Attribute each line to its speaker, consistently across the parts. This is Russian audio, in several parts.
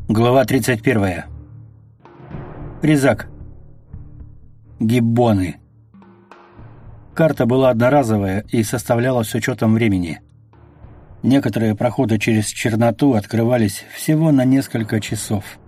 Speaker 1: Глава 31. Резак. Гиббоны. Карта была одноразовая и составлялась с учетом времени. Некоторые проходы через черноту открывались всего на несколько часов.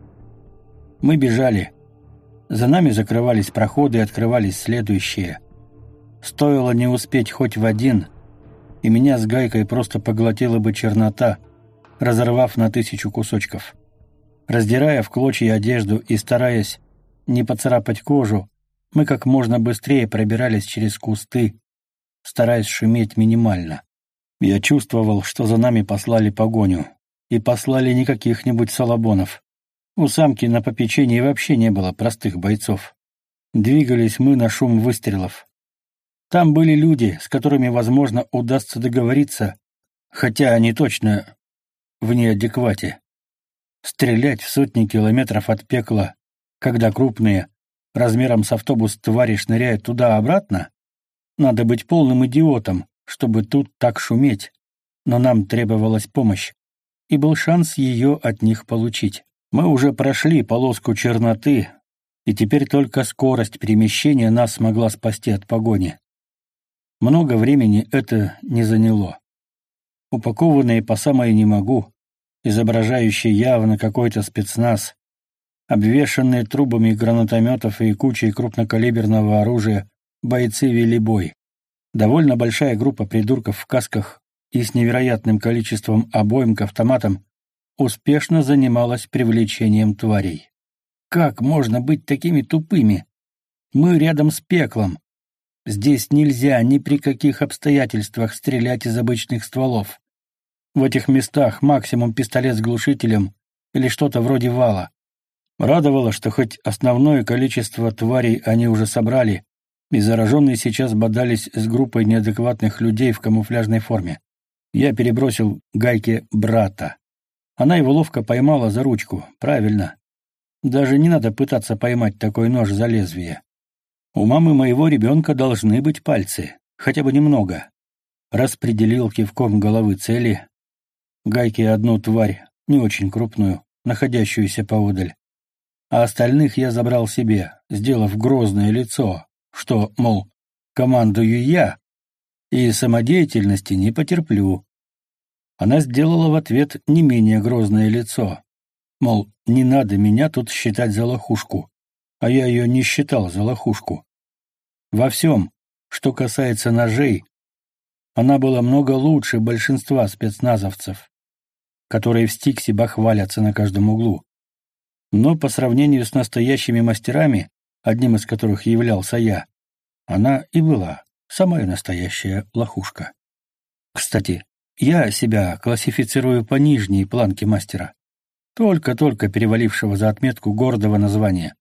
Speaker 1: Мы бежали. За нами закрывались проходы и открывались следующие. Стоило не успеть хоть в один, и меня с Гайкой просто поглотила бы чернота, разорвав на 1000 кусочков. Раздирая в клочья одежду и стараясь не поцарапать кожу, мы как можно быстрее пробирались через кусты, стараясь шуметь минимально. Я чувствовал, что за нами послали погоню. И послали не каких-нибудь салабонов. У самки на попечении вообще не было простых бойцов. Двигались мы на шум выстрелов. Там были люди, с которыми, возможно, удастся договориться, хотя они точно в неадеквате. Стрелять в сотни километров от пекла, когда крупные, размером с автобус твари шныряют туда-обратно? Надо быть полным идиотом, чтобы тут так шуметь. Но нам требовалась помощь, и был шанс ее от них получить. Мы уже прошли полоску черноты, и теперь только скорость перемещения нас смогла спасти от погони. Много времени это не заняло. Упакованные по самое не могу, изображающие явно какой-то спецназ, обвешанные трубами гранатометов и кучей крупнокалиберного оружия, бойцы вели бой. Довольно большая группа придурков в касках и с невероятным количеством обоим к автоматам успешно занималась привлечением тварей. Как можно быть такими тупыми? Мы рядом с пеклом. Здесь нельзя ни при каких обстоятельствах стрелять из обычных стволов. В этих местах максимум пистолет с глушителем или что-то вроде вала. Радовало, что хоть основное количество тварей они уже собрали, и зараженные сейчас бодались с группой неадекватных людей в камуфляжной форме. Я перебросил Гайке брата. Она его ловко поймала за ручку. Правильно. Даже не надо пытаться поймать такой нож за лезвие. У мамы моего ребенка должны быть пальцы, хотя бы немного. Распределил кивком головы цели. Гайке одну тварь, не очень крупную, находящуюся поодаль. А остальных я забрал себе, сделав грозное лицо, что, мол, командую я, и самодеятельности не потерплю. Она сделала в ответ не менее грозное лицо, мол, не надо меня тут считать за лохушку, а я ее не считал за лохушку. Во всем, что касается ножей, она была много лучше большинства спецназовцев, которые в Стиксе бахвалятся на каждом углу. Но по сравнению с настоящими мастерами, одним из которых являлся я, она и была самая настоящая лохушка. Кстати, я себя классифицирую по нижней планке мастера, только-только перевалившего за отметку гордого названия.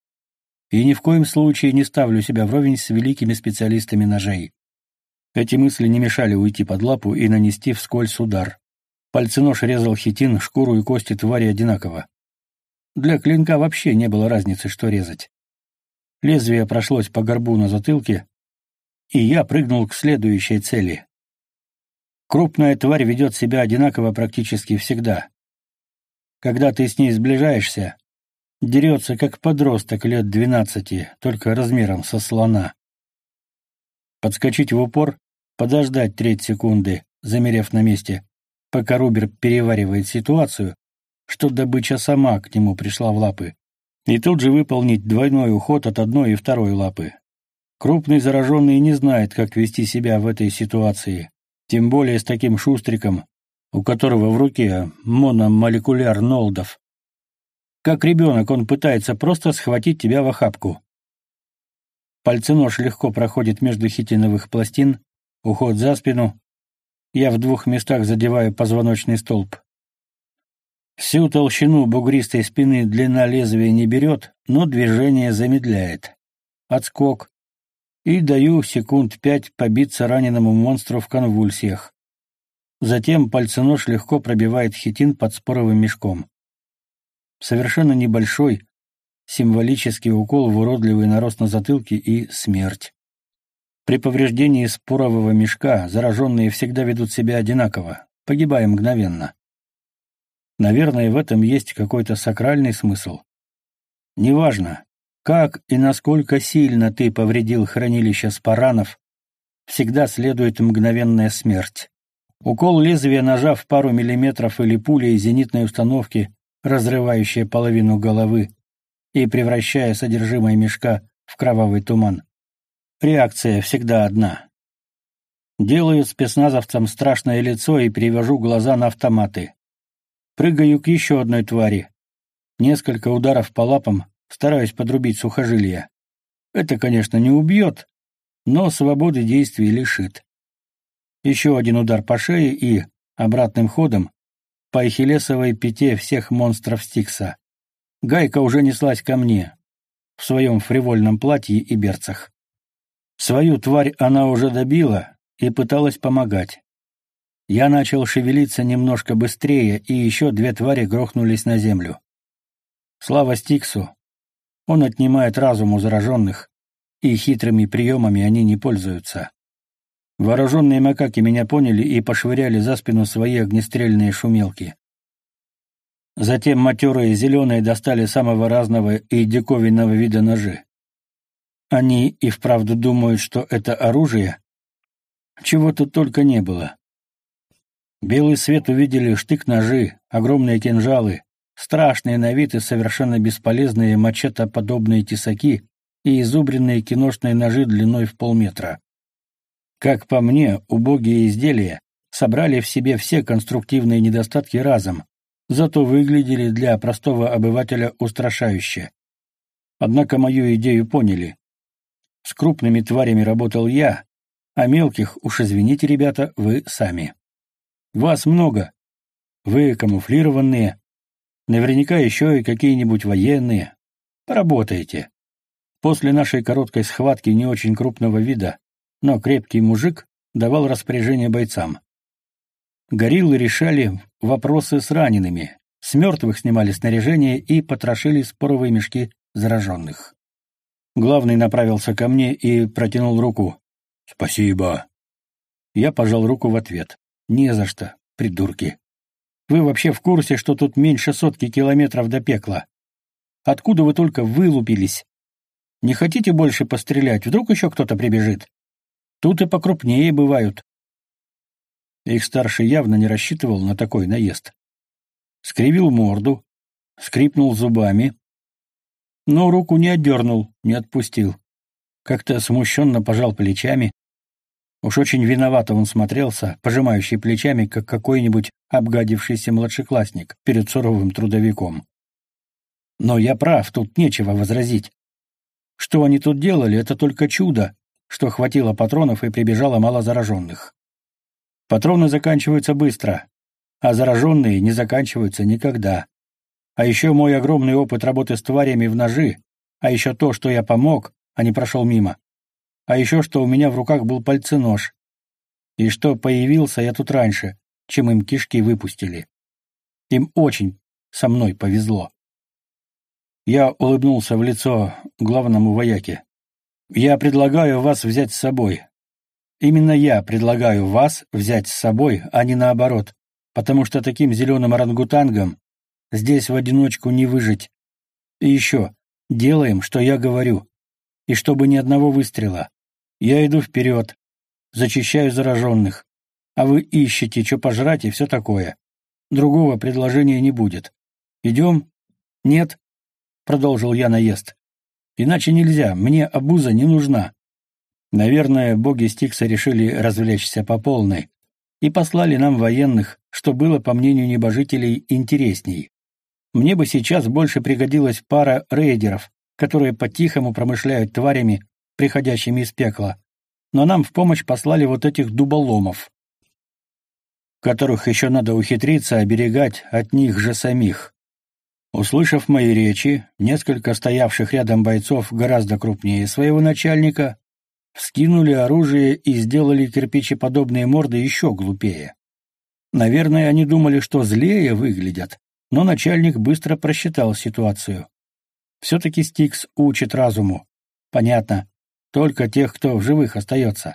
Speaker 1: И ни в коем случае не ставлю себя вровень с великими специалистами ножей. Эти мысли не мешали уйти под лапу и нанести вскользь удар. Пальценож резал хитин, шкуру и кости твари одинаково. Для клинка вообще не было разницы, что резать. Лезвие прошлось по горбу на затылке, и я прыгнул к следующей цели. Крупная тварь ведет себя одинаково практически всегда. Когда ты с ней сближаешься, дерется как подросток лет 12, только размером со слона. Подскочить в упор, подождать 3 секунды, замерев на месте, пока Рубер переваривает ситуацию, что добыча сама к нему пришла в лапы, и тут же выполнить двойной уход от одной и второй лапы. Крупный зараженный не знает, как вести себя в этой ситуации, тем более с таким шустриком, у которого в руке мономолекуляр Нолдов. Как ребенок он пытается просто схватить тебя в охапку. Пальценож легко проходит между хитиновых пластин, уход за спину. Я в 2 местах задеваю позвоночный столб. Всю толщину бугристой спины длина лезвия не берет, но движение замедляет. Отскок. И даю секунд 5 побиться раненому монстру в конвульсиях. Затем пальценож легко пробивает хитин под споровым мешком. Совершенно небольшой, символический укол в уродливый нарост на затылке и смерть. При повреждении спорового мешка зараженные всегда ведут себя одинаково, погибая мгновенно. Наверное, в этом есть какой-то сакральный смысл. Неважно, как и насколько сильно ты повредил хранилище спаранов, всегда следует мгновенная смерть. Укол лезвия ножа в пару миллиметров или пуля из зенитной установки, разрывающая половину головы и превращая содержимое мешка в кровавый туман. Реакция всегда одна. Делаю спецназовцам страшное лицо и перевожу глаза на автоматы. Прыгаю к еще одной твари. Несколько ударов по лапам, стараюсь подрубить сухожилия. Это, конечно, не убьет, но свободы действий лишит. Еще один удар по шее и, обратным ходом, по ахиллесовой пяте всех монстров Стикса. Гайка уже неслась ко мне, в своем фривольном платье и берцах. Свою тварь она уже добила и пыталась помогать. Я начал шевелиться немножко быстрее, и еще две твари грохнулись на землю. Слава Стиксу! Он отнимает разум у зараженных, и хитрыми приемами они не пользуются. Вооруженные макаки меня поняли и пошвыряли за спину свои огнестрельные шумелки. Затем матерые зеленые достали самого разного и диковинного вида ножи. Они и вправду думают, что это оружие? Чего тут только не было. Белый свет увидели штык-ножи, огромные кинжалы, страшные на вид и совершенно бесполезные мачете-подобные тесаки и изубренные киношные ножи длиной в полметра. Как по мне, убогие изделия собрали в себе все конструктивные недостатки разом, зато выглядели для простого обывателя устрашающе. Однако мою идею поняли. С крупными тварями работал я, а мелких, уж извините, ребята, вы сами. Вас много. Вы камуфлированные. Наверняка еще и какие-нибудь военные. Поработаете. После нашей короткой схватки не очень крупного вида, но крепкий мужик давал распоряжение бойцам. Гориллы решали вопросы с ранеными, с мертвых снимали снаряжение и потрошили споровые мешки зараженных. Главный направился ко мне и протянул руку. «Спасибо». Я пожал руку в ответ. «Не за что, придурки. Вы вообще в курсе, что тут меньше 100 километров до пекла? Откуда вы только вылупились? Не хотите больше пострелять? Вдруг еще кто-то прибежит? Тут и покрупнее бывают». Их старший явно не рассчитывал на такой наезд. Скривил морду, скрипнул зубами, но руку не отдернул, не отпустил. Как-то смущенно пожал плечами. Уж очень виновато он смотрелся, пожимающий плечами, как какой-нибудь обгадившийся младшеклассник перед суровым трудовиком. Но я прав, тут нечего возразить. Что они тут делали, это только чудо, что хватило патронов и прибежало мало зараженных. Патроны заканчиваются быстро, а зараженные не заканчиваются никогда. А еще мой огромный опыт работы с тварями в ножи, а еще то, что я помог, а не прошел мимо. А еще что у меня в руках был пальценож. И что появился я тут раньше, чем им кишки выпустили. Им очень со мной повезло. Я улыбнулся в лицо главному вояке. Я предлагаю вас взять с собой. Именно я предлагаю вас взять с собой, а не наоборот, потому что таким зеленым орангутангам здесь в одиночку не выжить. И еще, делаем, что я говорю, и чтобы ни одного выстрела. Я иду вперед, зачищаю зараженных, а вы ищете, что пожрать и все такое. Другого предложения не будет. Идем? Нет? Продолжил я наезд. Иначе нельзя, мне обуза не нужна. Наверное, боги Стикса решили развлечься по полной и послали нам военных, что было, по мнению небожителей, интересней. Мне бы сейчас больше пригодилась пара рейдеров, которые по-тихому промышляют тварями, приходящими из пекла, но нам в помощь послали вот этих дуболомов, которых еще надо ухитриться оберегать от них же самих. Услышав мои речи, несколько стоявших рядом бойцов гораздо крупнее своего начальника вскинули оружие и сделали кирпичеподобные морды еще глупее. Наверное, они думали, что злее выглядят, но начальник быстро просчитал ситуацию. Все-таки Стикс учит разуму. Понятно, только тех, кто в живых остается.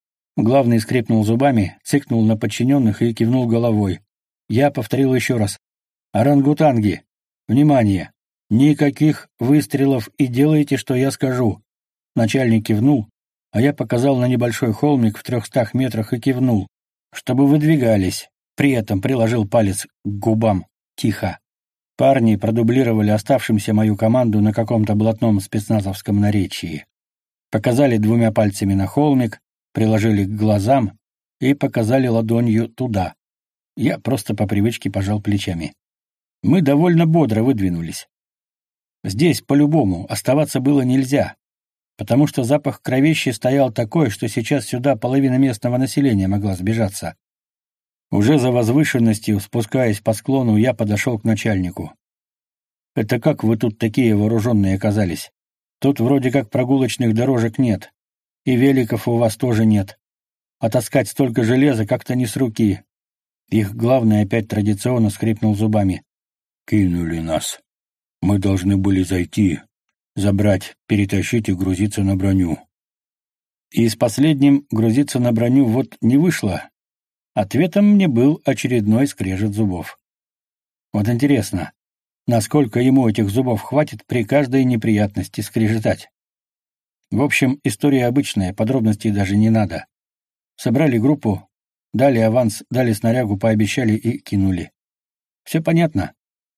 Speaker 1: Главный скрипнул зубами, цыкнул на подчиненных и кивнул головой. Я повторил еще раз. Орангутанги, внимание! Никаких выстрелов и делайте, что я скажу. Начальник кивнул, а я показал на небольшой холмик в 300 метрах и кивнул, чтобы выдвигались. При этом приложил палец к губам. Тихо. Парни продублировали оставшимся мою команду на каком-то блатном спецназовском наречии. Показали 2 пальцами на холмик, приложили к глазам и показали ладонью туда. Я просто по привычке пожал плечами. Мы довольно бодро выдвинулись. Здесь, по-любому, оставаться было нельзя, потому что запах кровищи стоял такой, что сейчас сюда половина местного населения могла сбежаться. Уже за возвышенностью, спускаясь по склону, я подошел к начальнику. «Это как вы тут такие вооруженные оказались? Тут вроде как прогулочных дорожек нет, и великов у вас тоже нет. А таскать столько железа как-то не с руки». Их главный опять традиционно скрипнул зубами. «Кинули нас. Мы должны были зайти, забрать, перетащить и грузиться на броню». И с последним грузиться на броню вот не вышло. Ответом мне был очередной скрежет зубов. Вот интересно, насколько ему этих зубов хватит при каждой неприятности скрежетать. В общем, история обычная, подробностей даже не надо. Собрали группу, дали аванс, дали снарягу, пообещали и кинули. Все понятно.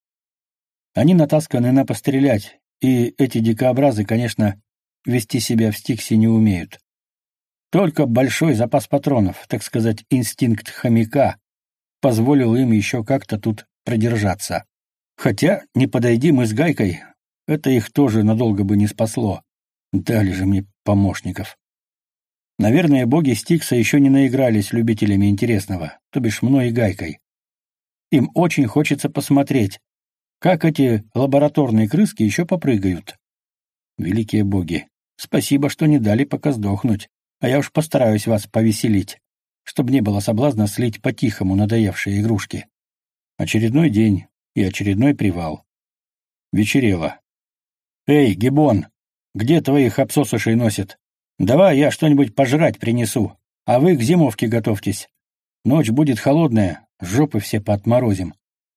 Speaker 1: Они натасканы на пострелять, и эти дикообразы, конечно, вести себя в Стиксе не умеют. Только большой запас патронов, так сказать, инстинкт хомяка, позволил им еще как-то тут продержаться. Хотя, не подойди мы с Гайкой, это их тоже надолго бы не спасло. Дали же мне помощников. Наверное, боги Стикса еще не наигрались любителями интересного, то бишь мной и Гайкой. Им очень хочется посмотреть, как эти лабораторные крыски еще попрыгают. Великие боги, спасибо, что не дали пока сдохнуть. А я уж постараюсь вас повеселить, чтобы не было соблазна слить по-тихому надоевшие игрушки. Очередной день и очередной привал. Вечерело. «Эй, Гибон, где твоих обсосышей носит? Давай я что-нибудь пожрать принесу, а вы к зимовке готовьтесь. Ночь будет холодная, жопы все поотморозим».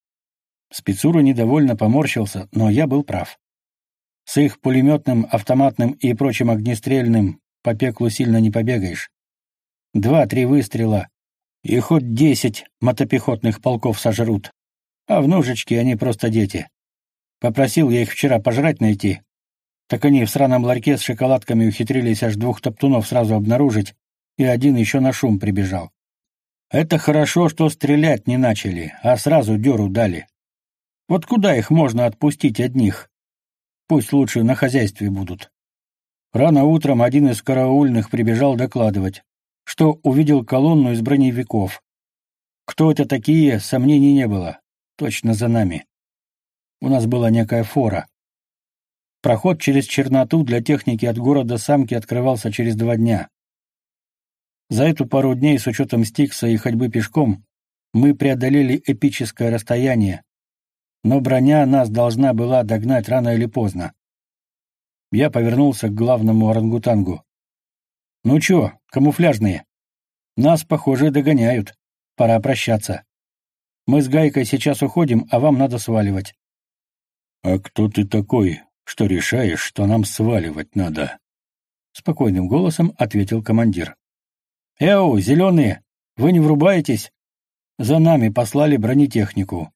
Speaker 1: Спецура недовольно поморщился, но я был прав. С их пулеметным, автоматным и прочим огнестрельным по пеклу сильно не побегаешь. 2-3 выстрела, и хоть 10 мотопехотных полков сожрут. А в ножичке они просто дети. Попросил я их вчера пожрать найти. Так они в сраном ларьке с шоколадками ухитрились аж 2 топтунов сразу обнаружить, и один еще на шум прибежал. Это хорошо, что стрелять не начали, а сразу дёру дали. Вот куда их можно отпустить одних? Пусть лучше на хозяйстве будут. Рано утром один из караульных прибежал докладывать, что увидел колонну из броневиков. Кто это такие, сомнений не было. Точно за нами. У нас была некая фора. Проход через черноту для техники от города Самки открывался через 2 дня. За эту пару дней, с учетом Стикса и ходьбы пешком, мы преодолели эпическое расстояние, но броня нас должна была догнать рано или поздно. Я повернулся к главному орангутангу. «Ну чё, камуфляжные? Нас, похоже, догоняют. Пора прощаться. Мы с Гайкой сейчас уходим, а вам надо сваливать». «А кто ты такой, что решаешь, что нам сваливать надо?» Спокойным голосом ответил командир. «Эу, зеленые, вы не врубаетесь? За нами послали бронетехнику».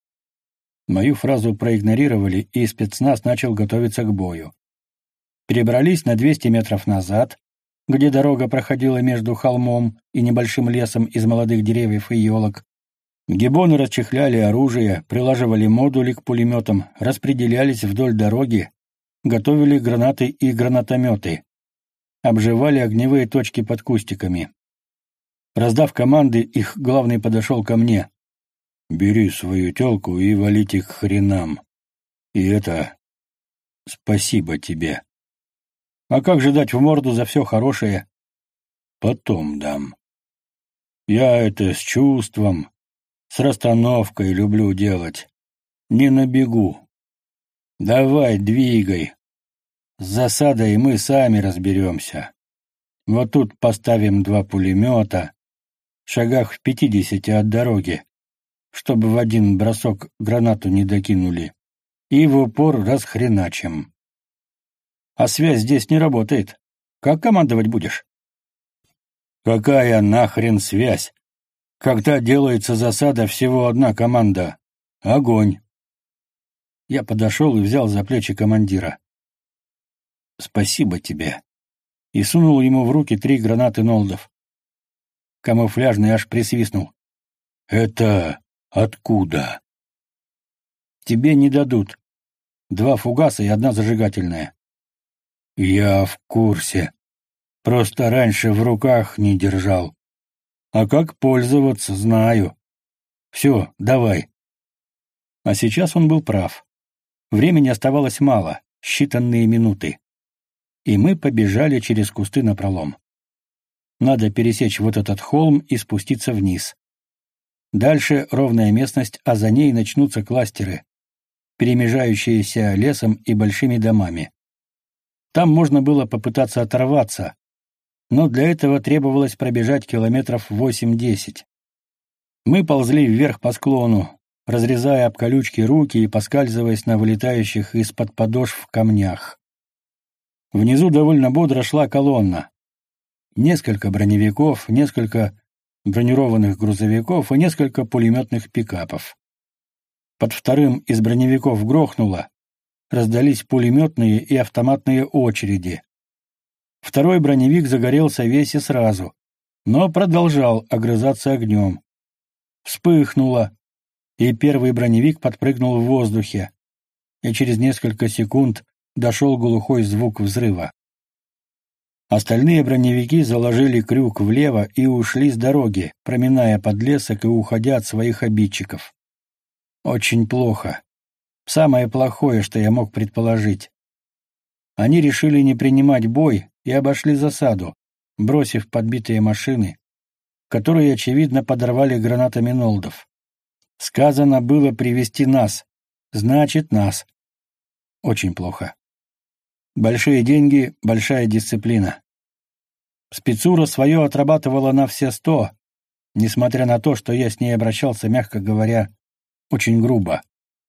Speaker 1: Мою фразу проигнорировали, и спецназ начал готовиться к бою. Перебрались на 200 метров назад, где дорога проходила между холмом и небольшим лесом из молодых деревьев и елок. Гибоны расчехляли оружие, прилаживали модули к пулеметам, распределялись вдоль дороги, готовили гранаты и гранатометы, обживали огневые точки под кустиками. Раздав команды, их главный подошел ко мне. «Бери свою тёлку и валите к хренам. И это... спасибо тебе. А как же дать в морду за все хорошее? Потом дам. Я это с чувством, с расстановкой люблю делать. Не на бегу. Давай, двигай. С засадой мы сами разберемся. Вот тут поставим 2 пулемета, в шагах в 50 от дороги. чтобы в один бросок гранату не докинули, и в упор расхреначим. А связь здесь не работает. Как командовать будешь? Какая нахрен связь? Когда делается засада, всего одна команда. Огонь. Я подошел и взял за плечи командира. Спасибо тебе. И сунул ему в руки 3 гранаты Нолдов. Камуфляжный аж присвистнул. Это откуда? Тебе не дадут. 2 фугаса и 1 зажигательная. Я в курсе. Просто раньше в руках не держал. А как пользоваться, знаю. Все, давай. А сейчас он был прав. Времени оставалось мало, считанные минуты. И мы побежали через кусты напролом. Надо пересечь вот этот холм и спуститься вниз. Дальше ровная местность, а за ней начнутся кластеры, перемежающиеся лесом и большими домами. Там можно было попытаться оторваться, но для этого требовалось пробежать километров 8-10. Мы ползли вверх по склону, разрезая об колючки руки и поскальзываясь на вылетающих из-под подошв камнях. Внизу довольно бодро шла колонна. Несколько броневиков, несколько бронированных грузовиков и несколько пулеметных пикапов. Под вторым из броневиков грохнуло, раздались пулеметные и автоматные очереди. Второй броневик загорелся весь и сразу, но продолжал огрызаться огнем. Вспыхнуло, и первый броневик подпрыгнул в воздухе, и через несколько секунд дошел глухой звук взрыва. Остальные броневики заложили крюк влево и ушли с дороги, проминая подлесок и уходя от своих обидчиков. Очень плохо. Самое плохое, что я мог предположить. Они решили не принимать бой и обошли засаду, бросив подбитые машины, которые, очевидно, подорвали гранатами Нолдов. Сказано было привести нас, значит, нас. Очень плохо. Большие деньги, большая дисциплина. Спецура свое отрабатывала на все 100, несмотря на то, что я с ней обращался, мягко говоря, очень грубо.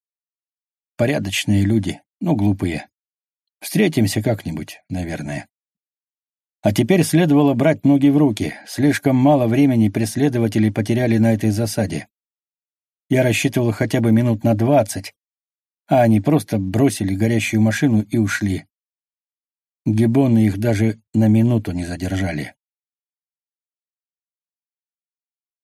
Speaker 1: Порядочные люди, но глупые. Встретимся как-нибудь, наверное. А теперь следовало брать ноги в руки. Слишком мало времени преследователи потеряли на этой засаде. Я рассчитывал хотя бы минут на 20, а они просто бросили горящую машину и ушли. Гиббоны их даже на минуту не задержали.